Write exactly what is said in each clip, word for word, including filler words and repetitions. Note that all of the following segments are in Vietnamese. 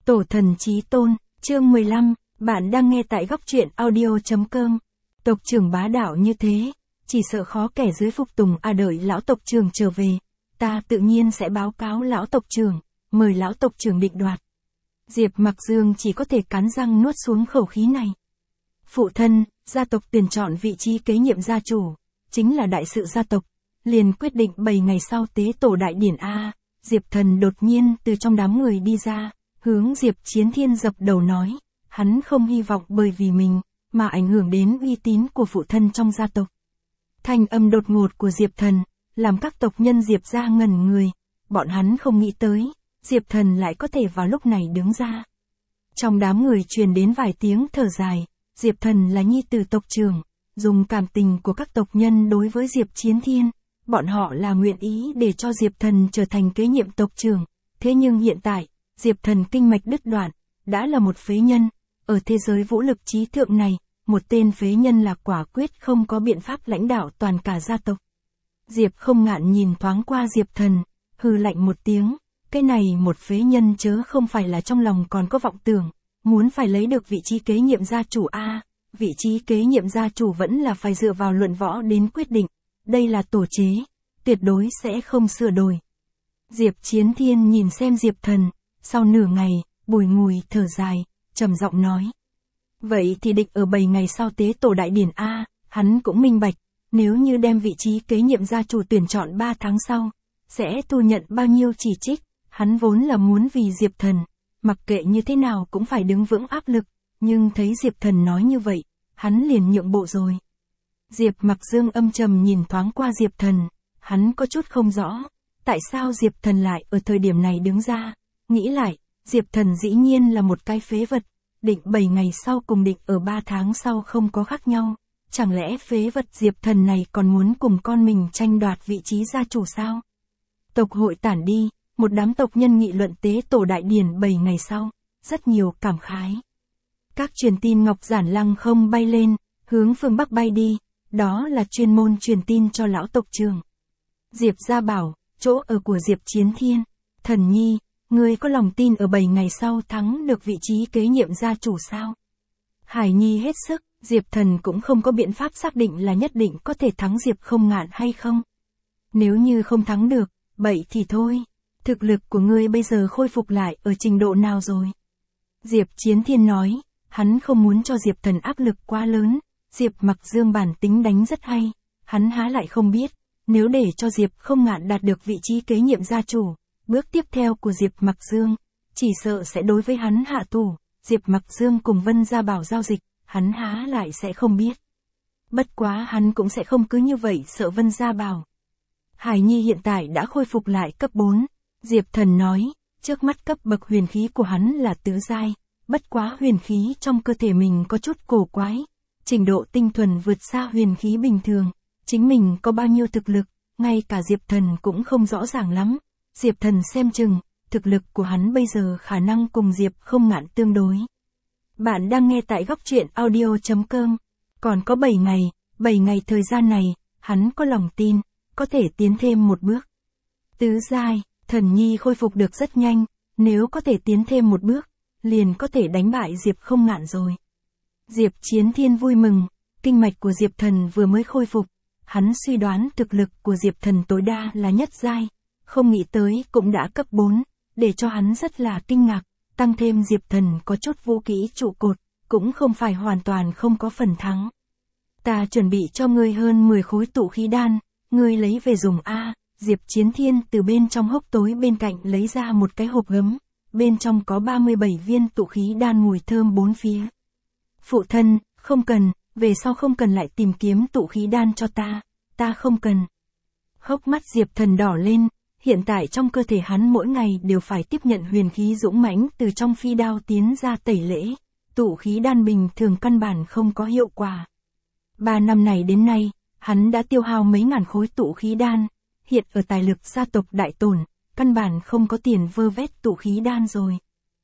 Tổ thần chí tôn, chương mười lăm, bạn đang nghe tại góc truyện audio chấm com. Tộc trưởng bá đạo như thế, chỉ sợ khó kẻ dưới phục tùng. À đợi lão tộc trưởng trở về, ta tự nhiên sẽ báo cáo lão tộc trưởng, mời lão tộc trưởng định đoạt. Diệp Mặc Dương chỉ có thể cắn răng nuốt xuống khẩu khí này. Phụ thân, gia tộc tuyển chọn vị trí kế nhiệm gia chủ, chính là đại sự gia tộc, liền quyết định bảy ngày sau tế tổ đại điển a. Diệp Thần đột nhiên từ trong đám người đi ra, hướng Diệp Chiến Thiên dập đầu nói, hắn không hy vọng bởi vì mình, mà ảnh hưởng đến uy tín của phụ thân trong gia tộc. Thanh âm đột ngột của Diệp Thần, làm các tộc nhân Diệp gia ngẩn người, bọn hắn không nghĩ tới, Diệp Thần lại có thể vào lúc này đứng ra. Trong đám người truyền đến vài tiếng thở dài, Diệp Thần là nhi tử tộc trưởng, dùng cảm tình của các tộc nhân đối với Diệp Chiến Thiên, bọn họ là nguyện ý để cho Diệp Thần trở thành kế nhiệm tộc trưởng, thế nhưng hiện tại, Diệp Thần kinh mạch đứt đoạn, đã là một phế nhân, ở thế giới vũ lực trí thượng này, một tên phế nhân là quả quyết không có biện pháp lãnh đạo toàn cả gia tộc. Diệp Không Ngạn nhìn thoáng qua Diệp Thần, hừ lạnh một tiếng, cái này một phế nhân chớ không phải là trong lòng còn có vọng tưởng, muốn phải lấy được vị trí kế nhiệm gia chủ a, vị trí kế nhiệm gia chủ vẫn là phải dựa vào luận võ đến quyết định, đây là tổ chế, tuyệt đối sẽ không sửa đổi. Diệp Chiến Thiên nhìn xem Diệp Thần, sau nửa ngày, bùi ngùi thở dài, trầm giọng nói. Vậy thì định ở bảy ngày sau tế tổ đại điển a, hắn cũng minh bạch, nếu như đem vị trí kế nhiệm gia chủ tuyển chọn ba tháng sau, sẽ thu nhận bao nhiêu chỉ trích, hắn vốn là muốn vì Diệp Thần, mặc kệ như thế nào cũng phải đứng vững áp lực, nhưng thấy Diệp Thần nói như vậy, hắn liền nhượng bộ rồi. Diệp Mặc Dương âm trầm nhìn thoáng qua Diệp Thần, hắn có chút không rõ, tại sao Diệp Thần lại ở thời điểm này đứng ra, nghĩ lại, Diệp Thần dĩ nhiên là một cái phế vật, định bảy ngày sau cùng định ở ba tháng sau không có khác nhau, chẳng lẽ phế vật Diệp Thần này còn muốn cùng con mình tranh đoạt vị trí gia chủ sao? Tộc hội tản đi, một đám tộc nhân nghị luận tế tổ đại điển bảy ngày sau, rất nhiều cảm khái. Các truyền tin ngọc giản lăng không bay lên, hướng phương Bắc bay đi, đó là chuyên môn truyền tin cho lão tộc trưởng. Diệp gia bảo, chỗ ở của Diệp Chiến Thiên, Thần Nhi, ngươi có lòng tin ở bảy ngày sau thắng được vị trí kế nhiệm gia chủ sao? Hải Nhi hết sức, Diệp Thần cũng không có biện pháp xác định là nhất định có thể thắng Diệp Không Ngạn hay không. Nếu như không thắng được, vậy thì thôi, thực lực của ngươi bây giờ khôi phục lại ở trình độ nào rồi? Diệp Chiến Thiên nói, hắn không muốn cho Diệp Thần áp lực quá lớn, Diệp Mặc Dương bản tính đánh rất hay, hắn há lại không biết, nếu để cho Diệp Không Ngạn đạt được vị trí kế nhiệm gia chủ, bước tiếp theo của Diệp Mặc Dương, chỉ sợ sẽ đối với hắn hạ thủ, Diệp Mặc Dương cùng Vân Gia Bảo giao dịch, hắn há lại sẽ không biết. Bất quá hắn cũng sẽ không cứ như vậy sợ Vân Gia Bảo. Hải Nhi hiện tại đã khôi phục lại cấp bốn, Diệp Thần nói, trước mắt cấp bậc huyền khí của hắn là tứ giai, bất quá huyền khí trong cơ thể mình có chút cổ quái, trình độ tinh thuần vượt xa huyền khí bình thường, chính mình có bao nhiêu thực lực, ngay cả Diệp Thần cũng không rõ ràng lắm. Diệp Thần xem chừng, thực lực của hắn bây giờ khả năng cùng Diệp Không Ngạn tương đối. Bạn đang nghe tại góc truyện audio chấm com, còn có bảy ngày, bảy ngày thời gian này, hắn có lòng tin, có thể tiến thêm một bước. Tứ giai, Thần Nhi khôi phục được rất nhanh, nếu có thể tiến thêm một bước, liền có thể đánh bại Diệp Không Ngạn rồi. Diệp Chiến Thiên vui mừng, kinh mạch của Diệp Thần vừa mới khôi phục, hắn suy đoán thực lực của Diệp Thần tối đa là nhất giai, không nghĩ tới cũng đã cấp bốn, để cho hắn rất là kinh ngạc, tăng thêm Diệp Thần có chút vũ kỹ trụ cột, cũng không phải hoàn toàn không có phần thắng. Ta chuẩn bị cho ngươi hơn mười khối tụ khí đan, ngươi lấy về dùng a. Diệp Chiến Thiên từ bên trong hốc tối bên cạnh lấy ra một cái hộp gấm, bên trong có ba mươi bảy viên tụ khí đan mùi thơm bốn phía. Phụ thân, không cần, về sau không cần lại tìm kiếm tụ khí đan cho ta, ta không cần. Hốc mắt Diệp Thần đỏ lên, hiện tại trong cơ thể hắn mỗi ngày đều phải tiếp nhận huyền khí dũng mãnh từ trong phi đao tiến ra tẩy lễ, tụ khí đan bình thường căn bản không có hiệu quả. Ba năm này đến nay, hắn đã tiêu hao mấy ngàn khối tụ khí đan, hiện ở tài lực gia tộc đại tổn, căn bản không có tiền vơ vét tụ khí đan rồi.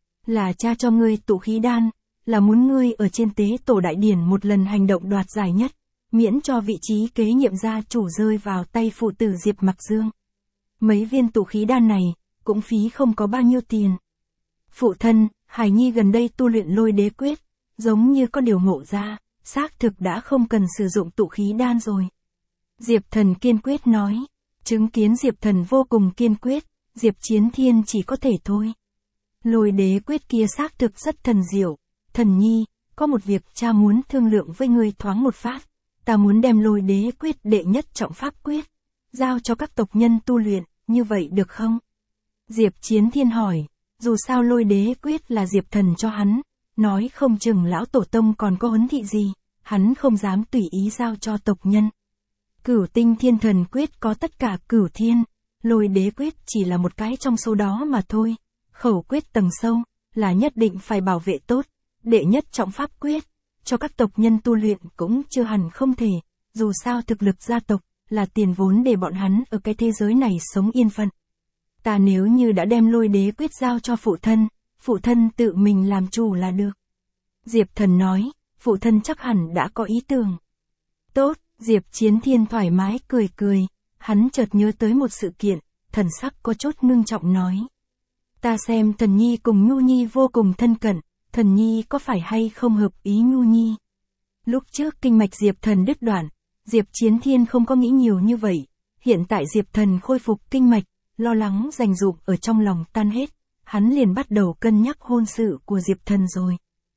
Là cha cho ngươi tụ khí đan, là muốn ngươi ở trên tế tổ đại điển một lần hành động đoạt giải nhất, miễn cho vị trí kế nhiệm gia chủ rơi vào tay phụ tử Diệp Mặc Dương. Mấy viên tụ khí đan này, cũng phí không có bao nhiêu tiền. Phụ thân, Hải Nhi gần đây tu luyện lôi đế quyết, giống như có điều ngộ ra, xác thực đã không cần sử dụng tụ khí đan rồi. Diệp Thần kiên quyết nói. Chứng kiến Diệp Thần vô cùng kiên quyết, Diệp Chiến Thiên chỉ có thể thôi. Lôi đế quyết kia xác thực rất thần diệu. Thần Nhi, có một việc cha muốn thương lượng với ngươi thoáng một phát. Ta muốn đem lôi đế quyết đệ nhất trọng pháp quyết, giao cho các tộc nhân tu luyện, như vậy được không? Diệp Chiến Thiên hỏi, dù sao lôi đế quyết là Diệp Thần cho hắn, nói không chừng lão tổ tông còn có huấn thị gì, hắn không dám tùy ý giao cho tộc nhân. Cửu tinh thiên thần quyết có tất cả cửu thiên, lôi đế quyết chỉ là một cái trong số đó mà thôi. Khẩu quyết tầng sâu, là nhất định phải bảo vệ tốt, đệ nhất trọng pháp quyết, cho các tộc nhân tu luyện cũng chưa hẳn không thể, dù sao thực lực gia tộc, là tiền vốn để bọn hắn ở cái thế giới này sống yên phận. Ta nếu như đã đem lôi đế quyết giao cho phụ thân, phụ thân tự mình làm chủ là được. Diệp Thần nói, phụ thân chắc hẳn đã có ý tưởng. Tốt, Diệp Chiến Thiên thoải mái cười cười, hắn chợt nhớ tới một sự kiện, thần sắc có chút ngưng trọng nói. Ta xem Thần Nhi cùng Nhu Nhi vô cùng thân cận, Thần Nhi có phải hay không hợp ý Nhu Nhi? Lúc trước kinh mạch Diệp Thần đứt đoạn, Diệp Chiến Thiên không có nghĩ nhiều như vậy, hiện tại Diệp Thần khôi phục kinh mạch, lo lắng dành dụm ở trong lòng tan hết, hắn liền bắt đầu cân nhắc hôn sự của Diệp Thần rồi.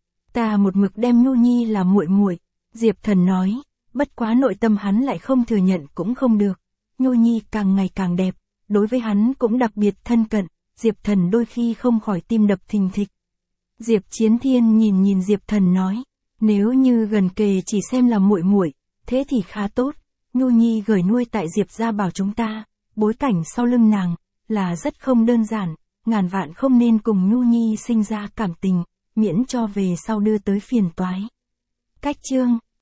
Ta một mực đem Nhu Nhi là muội muội, Diệp Thần nói, bất quá nội tâm hắn lại không thừa nhận cũng không được. Nhu Nhi càng ngày càng đẹp, đối với hắn cũng đặc biệt thân cận, Diệp Thần đôi khi không khỏi tim đập thình thịch. Diệp Chiến Thiên nhìn nhìn Diệp Thần nói, nếu như gần kề chỉ xem là muội muội, thế thì khá tốt. Nhu Nhi gửi nuôi tại Diệp gia bảo chúng ta, bối cảnh sau lưng nàng là rất không đơn giản, ngàn vạn không nên cùng Nhu Nhi sinh ra cảm tình, miễn cho về sau đưa tới phiền toái. Cách chương